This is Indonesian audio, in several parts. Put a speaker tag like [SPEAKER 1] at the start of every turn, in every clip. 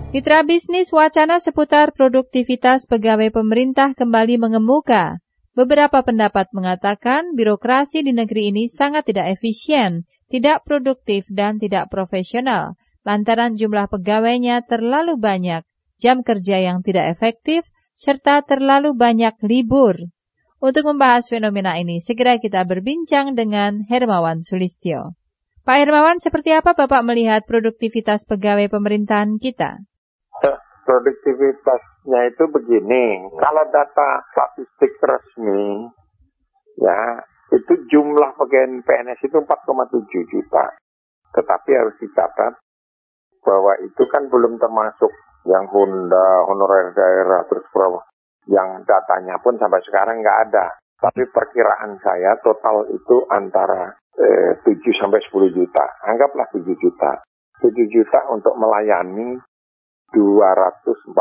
[SPEAKER 1] Mitra bisnis, wacana seputar produktivitas pegawai pemerintah kembali mengemuka. Beberapa pendapat mengatakan birokrasi di negeri ini sangat tidak efisien, tidak produktif dan tidak profesional, lantaran jumlah pegawainya terlalu banyak, jam kerja yang tidak efektif, serta terlalu banyak libur. Untuk membahas fenomena ini, segera kita berbincang dengan Hermawan Sulistyo. Pak Hermawan, seperti apa Bapak melihat produktivitas pegawai pemerintahan kita?
[SPEAKER 2] Produktivitasnya itu begini, kalau data statistik resmi, ya itu jumlah pegawai PNS itu 4,7 juta. Tetapi harus dicatat bahwa itu kan belum termasuk yang honorer daerah, terus yang datanya pun sampai sekarang nggak ada. Tapi perkiraan saya total itu antara 7 sampai 10 juta. Anggaplah 7 juta. 7 juta untuk melayani 240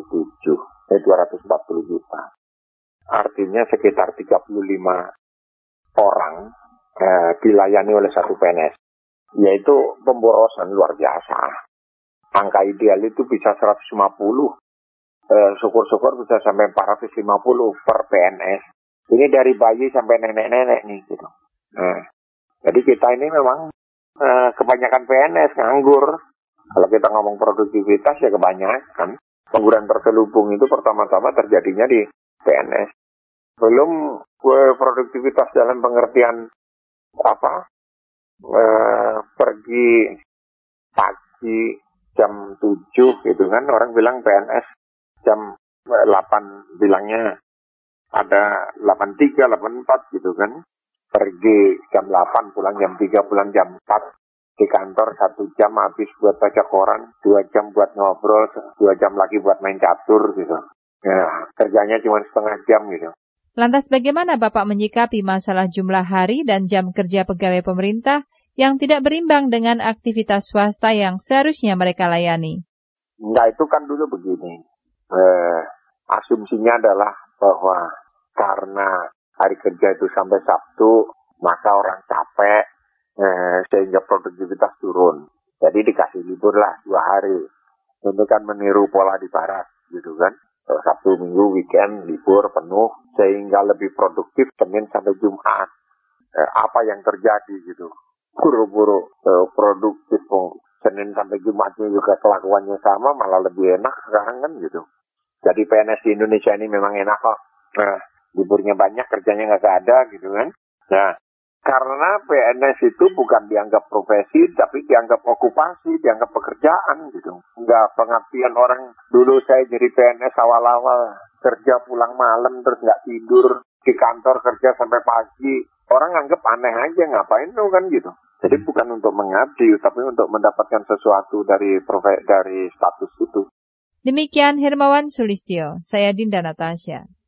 [SPEAKER 2] juta. Artinya sekitar 35 orang dilayani oleh satu PNS. Yaitu pemborosan luar biasa. Angka ideal itu bisa 150. Syukur-syukur bisa sampai 450 per PNS. Ini dari bayi sampai nenek-nenek nih gitu. Jadi kita ini memang kebanyakan PNS nganggur. Kalau kita ngomong produktivitas ya kebanyakan. Pengangguran terselubung itu pertama-tama terjadinya di PNS. Belum produktivitas dalam pengertian pergi pagi jam 7 gitu kan. Orang bilang PNS jam 8 bilangnya ada 83, 84 gitu kan. Pergi jam 8, pulang jam 3, pulang jam 4. Di kantor 1 jam habis buat baca koran, 2 jam buat ngobrol, 2 jam lagi buat main catur gitu. Ya, kerjanya cuma setengah jam gitu.
[SPEAKER 1] Lantas bagaimana Bapak menyikapi masalah jumlah hari dan jam kerja pegawai pemerintah yang tidak berimbang dengan aktivitas swasta yang seharusnya mereka layani?
[SPEAKER 2] Nah itu kan dulu begini, asumsinya adalah bahwa karena hari kerja itu sampai Sabtu, maka orang capek, sehingga produktivitas turun. Jadi dikasih libur lah 2 hari. Itu kan meniru pola di barat gitu kan. Sabtu Minggu weekend libur penuh sehingga lebih produktif Senin sampai Jumat. Apa yang terjadi gitu? Buru-buru produktif Senin sampai Jumatnya juga kelakuannya sama, malah lebih enak sekarang kan gitu. Jadi PNS di Indonesia ini memang enak kok. Liburnya banyak, kerjanya nggak ada gitu kan. Nah, karena PNS itu bukan dianggap profesi, tapi dianggap okupasi, dianggap pekerjaan gitu. Enggak pengertian orang, dulu saya jadi PNS awal-awal, kerja pulang malam terus nggak tidur, di kantor kerja sampai pagi. Orang anggap aneh aja, ngapain tuh kan gitu. Jadi bukan untuk mengabdi, tapi untuk mendapatkan sesuatu dari status itu.
[SPEAKER 1] Demikian Hermawan Sulistyo, saya Dinda Natasha.